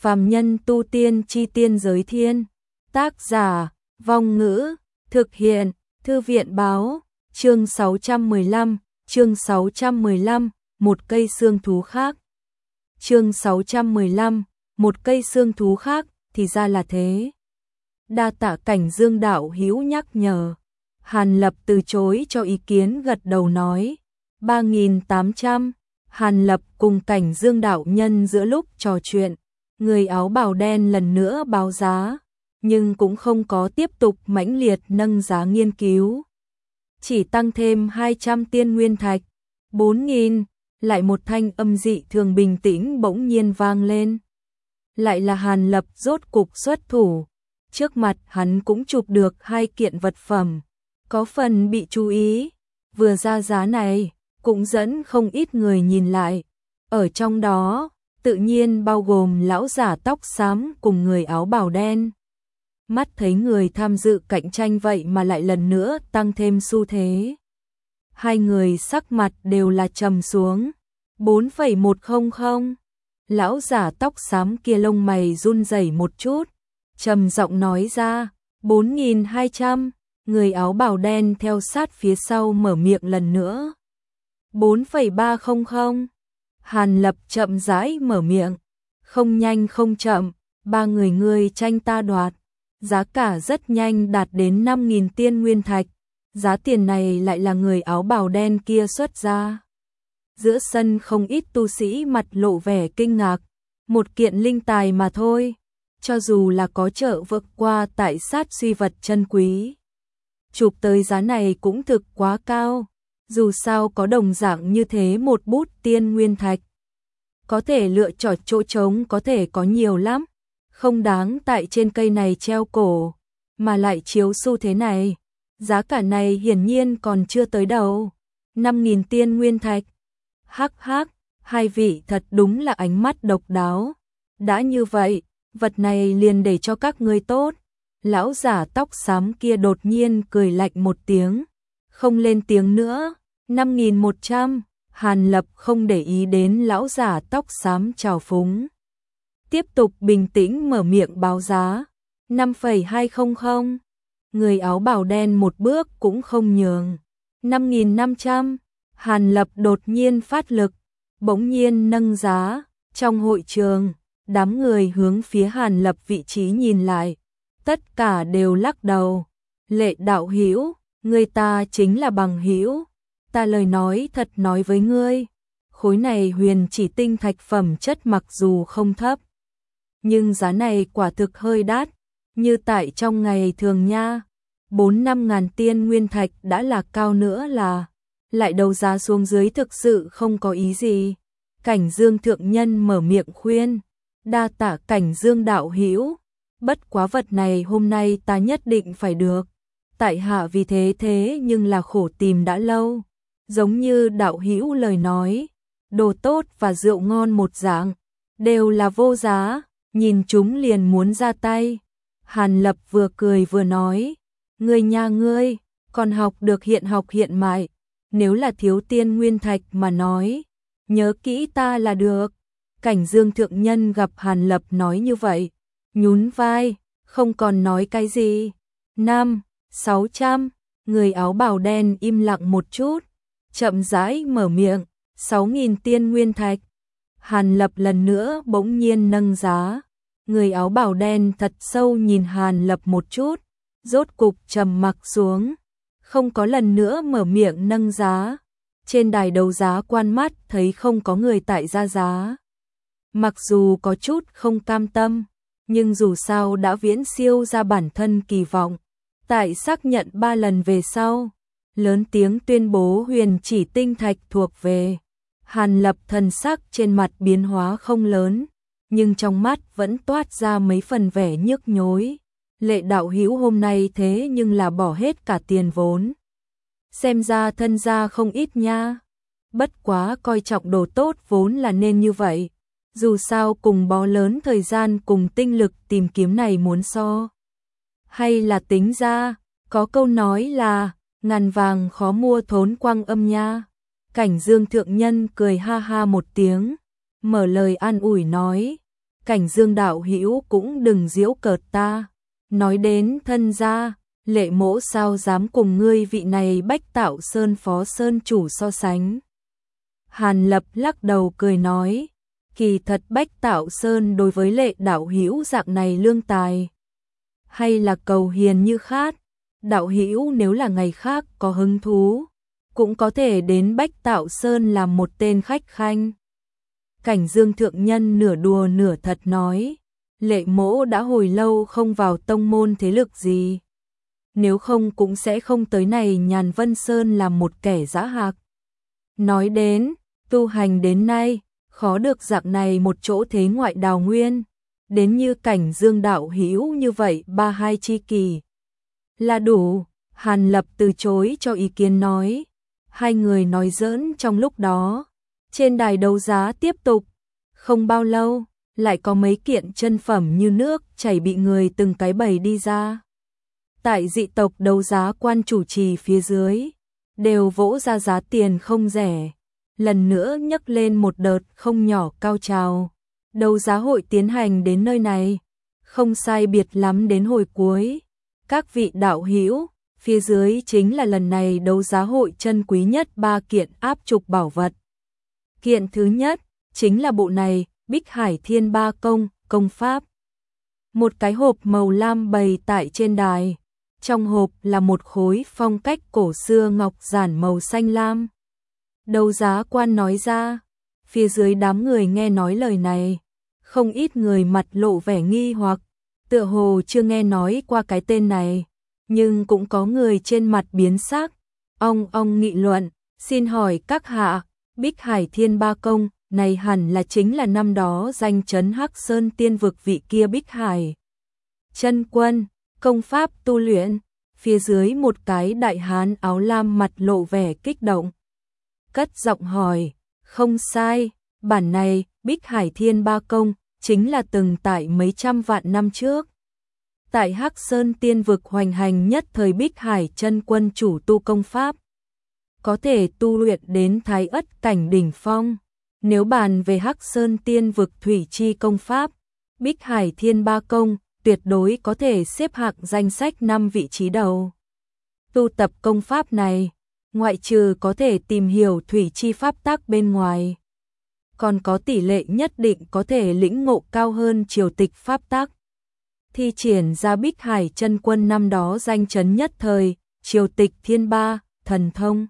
Phàm nhân tu tiên chi tiên giới thiên. Tác giả, Vong Ngữ, thực hiện, Thư viện báo, chương 615, một cây xương thú khác. Chương 615, một cây xương thú khác, thì ra là thế. Đa tạ Cảnh Dương đạo hữu nhắc nhở. Hàn Lập từ chối cho ý kiến, gật đầu nói, 3.800. Hàn Lập cùng Cảnh Dương đạo nhân giữa lúc trò chuyện, người áo bào đen lần nữa báo giá, nhưng cũng không có tiếp tục mãnh liệt nâng giá nghiên cứu. Chỉ tăng thêm 200 tiên nguyên thạch, 4.000, lại một thanh âm dị thường bình tĩnh bỗng nhiên vang lên. Lại là Hàn Lập rốt cục xuất thủ, trước mặt hắn cũng chụp được 2 kiện vật phẩm, có phần bị chú ý, vừa ra giá này, cũng dẫn không ít người nhìn lại. Ở trong đó, tự nhiên bao gồm lão giả tóc xám cùng người áo bào đen. Mắt thấy người tham dự cạnh tranh vậy mà lại lần nữa tăng thêm xu thế. Hai người sắc mặt đều là trầm xuống. 4,100. Lão giả tóc xám kia lông mày run rẩy một chút, trầm giọng nói ra, 4.200. Người áo bào đen theo sát phía sau mở miệng lần nữa. 4,300. Hàn Lập chậm rãi mở miệng, không nhanh không chậm, 3 người ngươi tranh ta đoạt. Giá cả rất nhanh đạt đến 5.000 tiên nguyên thạch, giá tiền này lại là người áo bào đen kia xuất ra. Giữa sân không ít tu sĩ mặt lộ vẻ kinh ngạc, một kiện linh tài mà thôi, cho dù là có trợ vượt qua tại sát suy vật chân quý. Chụp tới giá này cũng thực quá cao, dù sao có đồng dạng như thế một bút tiên nguyên thạch. Có thể lựa chọn chỗ trống có thể có nhiều lắm, không đáng tại trên cây này treo cổ, mà lại chiếu xu thế này. Giá cả này hiển nhiên còn chưa tới đầu. 5.000 tiên nguyên thạch. Hắc hắc, hai vị thật đúng là ánh mắt độc đáo. Đã như vậy, vật này liền để cho các ngươi tốt. Lão giả tóc xám kia đột nhiên cười lạnh một tiếng, không lên tiếng nữa. 5.100. Hàn Lập không để ý đến lão giả tóc xám trào phúng, tiếp tục bình tĩnh mở miệng báo giá. 5,200. Người áo bào đen một bước cũng không nhường. 5.500. Hàn Lập đột nhiên phát lực, bỗng nhiên nâng giá. Trong hội trường, đám người hướng phía Hàn Lập vị trí nhìn lại, tất cả đều lắc đầu. Lệ đạo hữu, người ta chính là bằng hữu, ta lời nói thật nói với ngươi, khối này huyền chỉ tinh thạch phẩm chất mặc dù không thấp, nhưng giá này quả thực hơi đắt, như tại trong ngày thường nha, 4-5 ngàn tiên nguyên thạch đã là cao nữa là, lại đầu giá xuống dưới thực sự không có ý gì. Cảnh Dương thượng nhân mở miệng khuyên, đa tạ Cảnh Dương đạo hữu, bất quá vật này hôm nay ta nhất định phải được, tại hạ vì thế nhưng là khổ tìm đã lâu, giống như đạo hữu lời nói, đồ tốt và rượu ngon một dạng, đều là vô giá, nhìn chúng liền muốn ra tay. Hàn Lập vừa cười vừa nói, ngươi nha ngươi, còn học được hiện học hiện mại, nếu là thiếu tiên nguyên thạch mà nói, nhớ kỹ ta là được. Cảnh Dương thượng nhân gặp Hàn Lập nói như vậy, nhún vai, không còn nói cái gì. 5.600. Người áo bào đen im lặng một chút, chậm rãi mở miệng, 6.000 tiên nguyên thạch. Hàn Lập lần nữa bỗng nhiên nâng giá. Người áo bào đen thật sâu nhìn Hàn Lập một chút, rốt cục trầm mặc xuống, không có lần nữa mở miệng nâng giá. Trên đài đấu giá quan mắt thấy không có người tại ra giá. Mặc dù có chút không cam tâm, nhưng dù sao đã viễn siêu ra bản thân kỳ vọng. Tại xác nhận 3 lần về sau, lớn tiếng tuyên bố huyền chỉ tinh thạch thuộc về. Hàn Lập thần sắc trên mặt biến hóa không lớn, nhưng trong mắt vẫn toát ra mấy phần vẻ nhức nhối. Lệ đạo hữu hôm nay thế nhưng là bỏ hết cả tiền vốn. Xem ra thân gia không ít nha. Bất quá coi trọng đồ tốt vốn là nên như vậy. Dù sao cùng bó lớn thời gian cùng tinh lực tìm kiếm này muốn so. Hay là tính ra, có câu nói là, ngàn vàng khó mua thốn quang âm nha. Cảnh Dương thượng nhân cười ha ha một tiếng, mở lời an ủi nói, Cảnh Dương đạo hữu cũng đừng giễu cợt ta. Nói đến thân gia, Lệ Mỗ sao dám cùng ngươi vị này Bách Tạo Sơn phó sơn chủ so sánh. Hàn Lập lắc đầu cười nói, kỳ thật Bách Tạo Sơn đối với Lệ đạo hữu dạng này lương tài, hay là cầu hiền như khát, đạo hữu nếu là ngày khác có hứng thú, cũng có thể đến Bách Tạo Sơn làm một tên khách khanh. Cảnh Dương thượng nhân nửa đùa nửa thật nói, Lệ Mỗ đã hồi lâu không vào tông môn thế lực gì, nếu không cũng sẽ không tới này Nhàn Vân Sơn làm một kẻ dã hạc. Nói đến, tu hành đến nay, khó được dạng này một chỗ thế ngoại đào nguyên, đến như Cảnh Dương đạo hữu như vậy 32 chi kỳ là đủ. Hàn Lập từ chối cho ý kiến nói, hai người nói giỡn trong lúc đó, trên đài đấu giá tiếp tục, không bao lâu, lại có mấy kiện chân phẩm như nước chảy bị người từng cái bày đi ra. Tại dị tộc đấu giá quan chủ trì phía dưới, đều vỗ ra giá tiền không rẻ, lần nữa nhấc lên một đợt không nhỏ cao trào. Đấu giá hội tiến hành đến nơi này, không sai biệt lắm đến hồi cuối. Các vị đạo hữu, phía dưới chính là lần này đấu giá hội chân quý nhất 3 kiện áp trục bảo vật. Kiện thứ nhất, chính là bộ này, Bích Hải Thiên Ba Công, công pháp. Một cái hộp màu lam bày tại trên đài, trong hộp là một khối phong cách cổ xưa ngọc giản màu xanh lam. Đấu giá quan nói ra, phía dưới đám người nghe nói lời này, không ít người mặt lộ vẻ nghi hoặc, tựa hồ chưa nghe nói qua cái tên này, nhưng cũng có người trên mặt biến sắc, ong nghị luận, xin hỏi các hạ, Bích Hải Thiên Ba Công, này hẳn là chính là năm đó danh chấn Hắc Sơn tiên vực vị kia Bích Hải chân quân, công pháp tu luyện. Phía dưới một cái đại hán áo lam mặt lộ vẻ kích động, cất giọng hỏi, không sai, bản này, Bích Hải Thiên Ba Công, chính là từng tại mấy trăm vạn năm trước. Tại Hắc Sơn tiên vực hoành hành nhất thời Bích Hải chân quân chủ tu công pháp, có thể tu luyện đến Thái Ất cảnh đỉnh phong. Nếu bàn về Hắc Sơn tiên vực thủy chi công pháp, Bích Hải Thiên Ba Công tuyệt đối có thể xếp hạng danh sách 5 vị trí đầu. Tu tập công pháp này, ngoại trừ có thể tìm hiểu thủy chi pháp tắc bên ngoài, còn có tỷ lệ nhất định có thể lĩnh ngộ cao hơn triều tịch pháp tắc. Thi triển ra Bích Hải chân quân năm đó danh chấn nhất thời, triều tịch thiên ba, thần thông.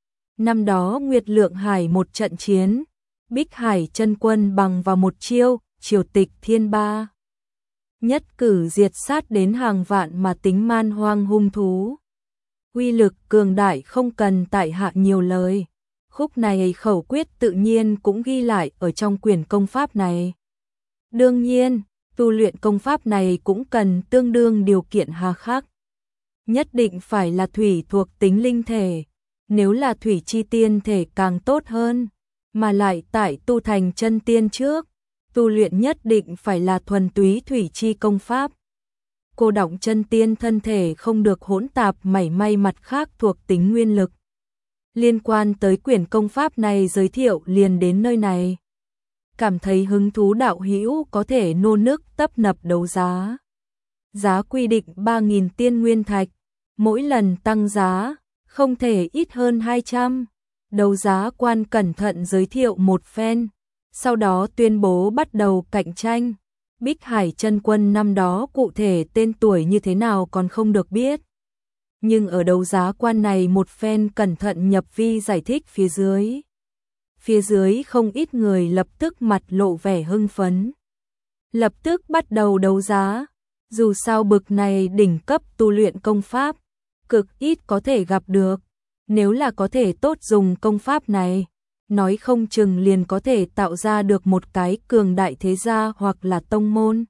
Năm đó Nguyệt Lượng Hải một trận chiến, Bích Hải chân quân bằng vào một chiêu, triều tịch thiên ba. Nhất cử diệt sát đến hàng vạn mà tính man hoang hung thú. Uy lực cường đại không cần tại hạ nhiều lời. Khúc này khẩu quyết tự nhiên cũng ghi lại ở trong quyển công pháp này. Đương nhiên, tu luyện công pháp này cũng cần tương đương điều kiện hà khắc. Nhất định phải là thủy thuộc tính linh thể, nếu là thủy chi tiên thể càng tốt hơn, mà lại tại tu thành chân tiên trước, tu luyện nhất định phải là thuần túy thủy chi công pháp. Cô đọng chân tiên thân thể không được hỗn tạp mảy may mặt khác thuộc tính nguyên lực. Liên quan tới quyển công pháp này giới thiệu liền đến nơi này. Cảm thấy hứng thú đạo hữu có thể nô nức tấp nập đấu giá. Giá quy định 3.000 tiên nguyên thạch, mỗi lần tăng giá, không thể ít hơn 200. Đấu giá quan cẩn thận giới thiệu một phen, sau đó tuyên bố bắt đầu cạnh tranh. Bích Hải chân quân năm đó cụ thể tên tuổi như thế nào còn không được biết. Nhưng ở đấu giá quan này một phen cẩn thận nhập vi giải thích phía dưới. Phía dưới không ít người lập tức mặt lộ vẻ hưng phấn. Lập tức bắt đầu đấu giá. Dù sao bực này đỉnh cấp tu luyện công pháp, cực ít có thể gặp được. Nếu là có thể tốt dùng công pháp này, nói không chừng liền có thể tạo ra được một cái cường đại thế gia hoặc là tông môn.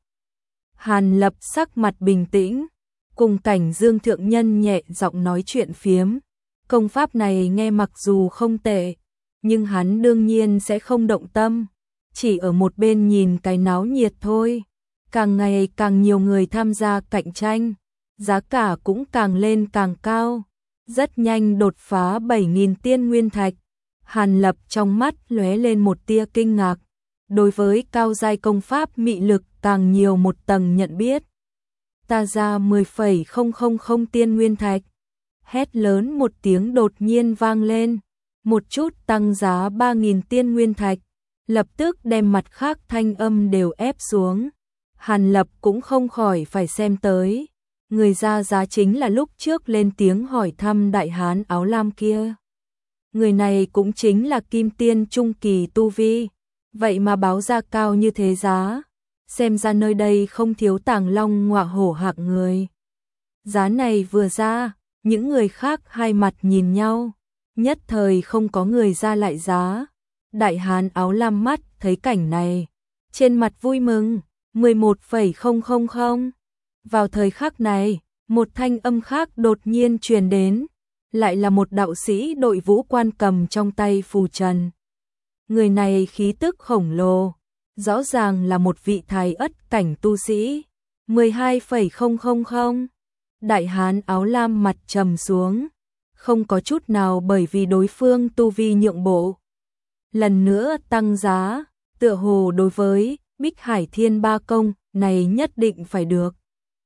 Hàn Lập sắc mặt bình tĩnh, cùng Cảnh Dương thượng nhân nhẹ giọng nói chuyện phiếm. Công pháp này nghe mặc dù không tệ, nhưng hắn đương nhiên sẽ không động tâm, chỉ ở một bên nhìn cái náo nhiệt thôi. Càng ngày càng nhiều người tham gia cạnh tranh, giá cả cũng càng lên càng cao, rất nhanh đột phá 7.000 tiên nguyên thạch. Hàn Lập trong mắt lóe lên một tia kinh ngạc, đối với cao giai công pháp mị lực càng nhiều một tầng nhận biết. Ta ra 10,000 tiên nguyên thạch. Hét lớn một tiếng đột nhiên vang lên, một chút tăng giá 3.000 tiên nguyên thạch, lập tức đem mặt khác thanh âm đều ép xuống. Hàn Lập cũng không khỏi phải xem tới, người ra giá chính là lúc trước lên tiếng hỏi thăm đại hán áo lam kia. Người này cũng chính là kim tiên trung kỳ tu vi, vậy mà báo ra cao như thế giá, xem ra nơi đây không thiếu tàng long ngọa hổ hạng người. Giá này vừa ra, những người khác hai mặt nhìn nhau, nhất thời không có người ra lại giá. Đại hán áo lam mắt thấy cảnh này, trên mặt vui mừng, 11,000. Vào thời khắc này, một thanh âm khác đột nhiên truyền đến, lại là một đạo sĩ đội vũ quan cầm trong tay phù trần. Người này khí tức khổng lồ, rõ ràng là một vị thái ất cảnh tu sĩ. 12,000. Đại hán áo lam mặt trầm xuống, không có chút nào bởi vì đối phương tu vi nhượng bộ. Lần nữa tăng giá, tựa hồ đối với Bích Hải Thiên Ba Công này nhất định phải được.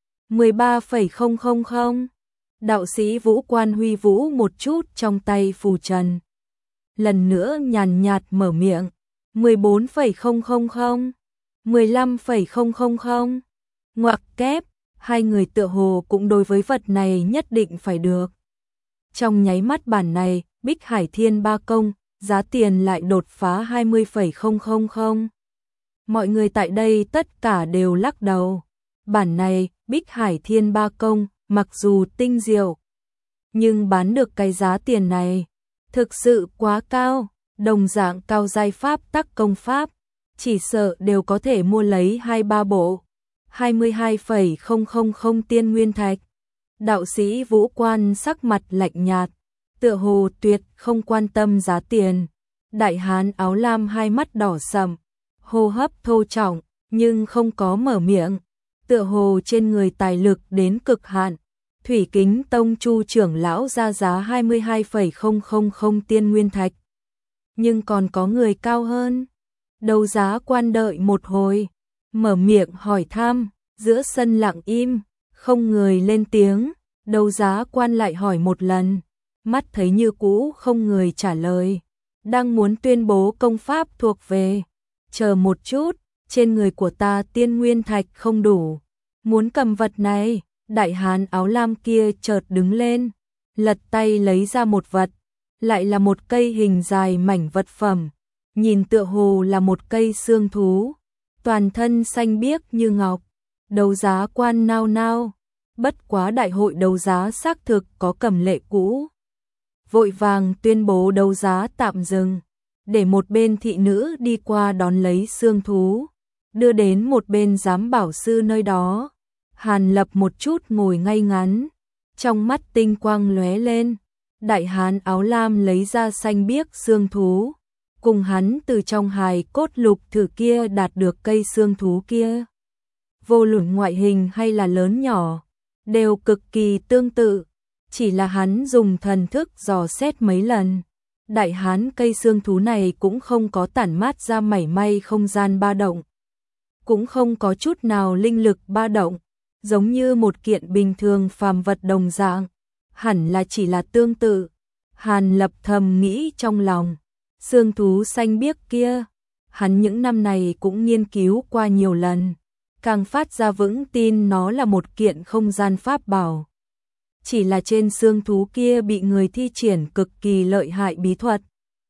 13,000. Đạo sĩ vũ quan huy vũ một chút trong tay phù trần. Lần nữa nhàn nhạt mở miệng. 14,000. 15,000. Ngoặc kép, hai người tựa hồ cũng đối với vật này nhất định phải được. Trong nháy mắt bản này, Bích Hải Thiên Ba Công, giá tiền lại đột phá 20,000. Mọi người tại đây tất cả đều lắc đầu. Bản này, Bích Hải Thiên Ba Công, mặc dù tinh diệu, nhưng bán được cái giá tiền này, thực sự quá cao. Đồng dạng cao giai pháp tắc công pháp, chỉ sợ đều có thể mua lấy 2-3 bộ. 22,000 tiên nguyên thạch. Đạo sĩ vũ quan sắc mặt lạnh nhạt, tựa hồ tuyệt không quan tâm giá tiền. Đại hán áo lam hai mắt đỏ sậm, hô hấp thô trọng, nhưng không có mở miệng, tựa hồ trên người tài lực đến cực hạn. Thủy Kính Tông Chu trưởng lão ra giá 22,000 tiên nguyên thạch. Nhưng còn có người cao hơn. Đấu giá quan đợi một hồi, mở miệng hỏi thăm, giữa sân lặng im, không người lên tiếng. Đấu giá quan lại hỏi một lần, mắt thấy như cũ không người trả lời, đang muốn tuyên bố công pháp thuộc về. Chờ một chút, trên người của ta tiên nguyên thạch không đủ, muốn cầm vật này. Đại hán áo lam kia chợt đứng lên, lật tay lấy ra một vật, lại là một cây hình dài mảnh vật phẩm, nhìn tựa hồ là một cây xương thú, toàn thân xanh biếc như ngọc. Đấu giá quan nao nao, bất quá đại hội đấu giá xác thực có cầm lệ cũ, vội vàng tuyên bố đấu giá tạm dừng, để một bên thị nữ đi qua đón lấy xương thú, đưa đến một bên giám bảo sư nơi đó. Hàn Lập một chút ngồi ngay ngắn, trong mắt tinh quang lóe lên. Đại hán áo lam lấy ra xanh biếc xương thú, cùng hắn từ trong hài cốt lục thử kia đạt được cây xương thú kia. Vô luận ngoại hình hay là lớn nhỏ, đều cực kỳ tương tự, chỉ là hắn dùng thần thức dò xét mấy lần. Đại hán cây xương thú này cũng không có tản mát ra mảy may không gian ba động, cũng không có chút nào linh lực ba động, giống như một kiện bình thường phàm vật đồng dạng, hẳn là chỉ là tương tự. Hàn Lập thầm nghĩ trong lòng, xương thú xanh biếc kia, hắn những năm này cũng nghiên cứu qua nhiều lần, càng phát ra vững tin nó là một kiện không gian pháp bảo. Chỉ là trên xương thú kia bị người thi triển cực kỳ lợi hại bí thuật.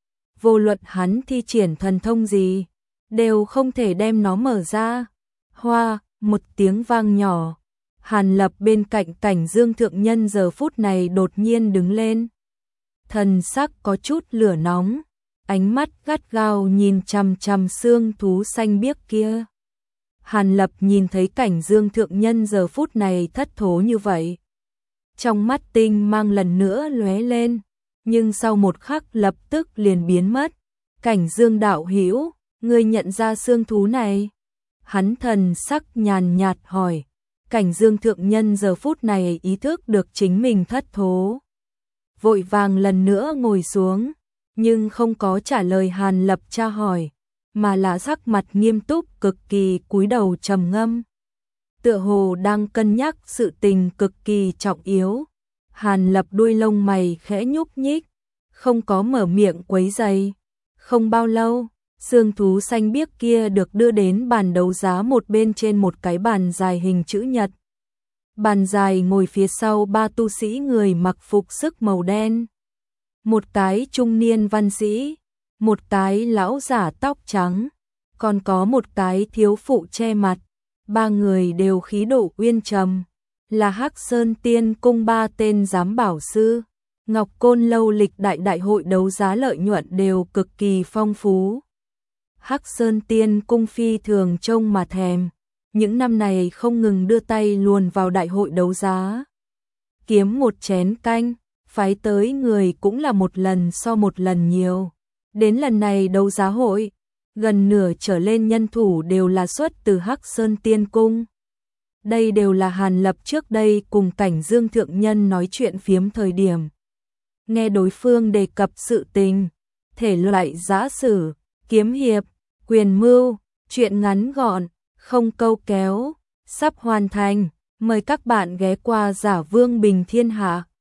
Vô luận hắn thi triển thần thông gì, đều không thể đem nó mở ra. Hoa, một tiếng vang nhỏ. Hàn Lập bên cạnh Cảnh Dương thượng nhân giờ phút này đột nhiên đứng lên. Thần sắc có chút lửa nóng, ánh mắt gắt gao nhìn chằm chằm xương thú xanh biếc kia. Hàn Lập nhìn thấy Cảnh Dương thượng nhân giờ phút này thất thố như vậy, trong mắt tinh mang lần nữa lóe lên, nhưng sau một khắc lập tức liền biến mất. Cảnh Dương đạo hữu, ngươi nhận ra xương thú này? Hắn thần sắc nhàn nhạt hỏi. Cảnh Dương thượng nhân giờ phút này ý thức được chính mình thất thố, vội vàng lần nữa ngồi xuống, nhưng không có trả lời Hàn Lập tra hỏi, mà là sắc mặt nghiêm túc cực kỳ cúi đầu trầm ngâm. Tựa hồ đang cân nhắc sự tình cực kỳ trọng yếu. Hàn Lập đuôi lông mày khẽ nhúc nhích, không có mở miệng quấy rầy. Không bao lâu, xương thú xanh biếc kia được đưa đến bàn đấu giá một bên trên một cái bàn dài hình chữ nhật. Bàn dài ngồi phía sau ba tu sĩ người mặc phục sức màu đen. Một cái trung niên văn sĩ, một cái lão giả tóc trắng, còn có một cái thiếu phụ che mặt. Ba người đều khí độ uyên trầm, là Hắc Sơn Tiên Cung ba tên giám bảo sư. Ngọc Côn lâu lịch đại hội đấu giá lợi nhuận đều cực kỳ phong phú. Hắc Sơn Tiên Cung phi thường trông mà thèm, những năm này không ngừng đưa tay luồn vào đại hội đấu giá. Kiếm một chén canh, phái tới người cũng là một lần so một lần nhiều. Đến lần này đấu giá hội, gần nửa trở lên nhân thủ đều là xuất từ Hắc Sơn Tiên Cung. Đây đều là Hàn Lập trước đây cùng Cảnh Dương thượng nhân nói chuyện phiếm thời điểm. Nghe đối phương đề cập sự tình, thể loại giã sử, kiếm hiệp, quyền mưu, chuyện ngắn gọn, không câu kéo, sắp hoàn thành. Mời các bạn ghé qua Giả Vương Bình Thiên Hạ.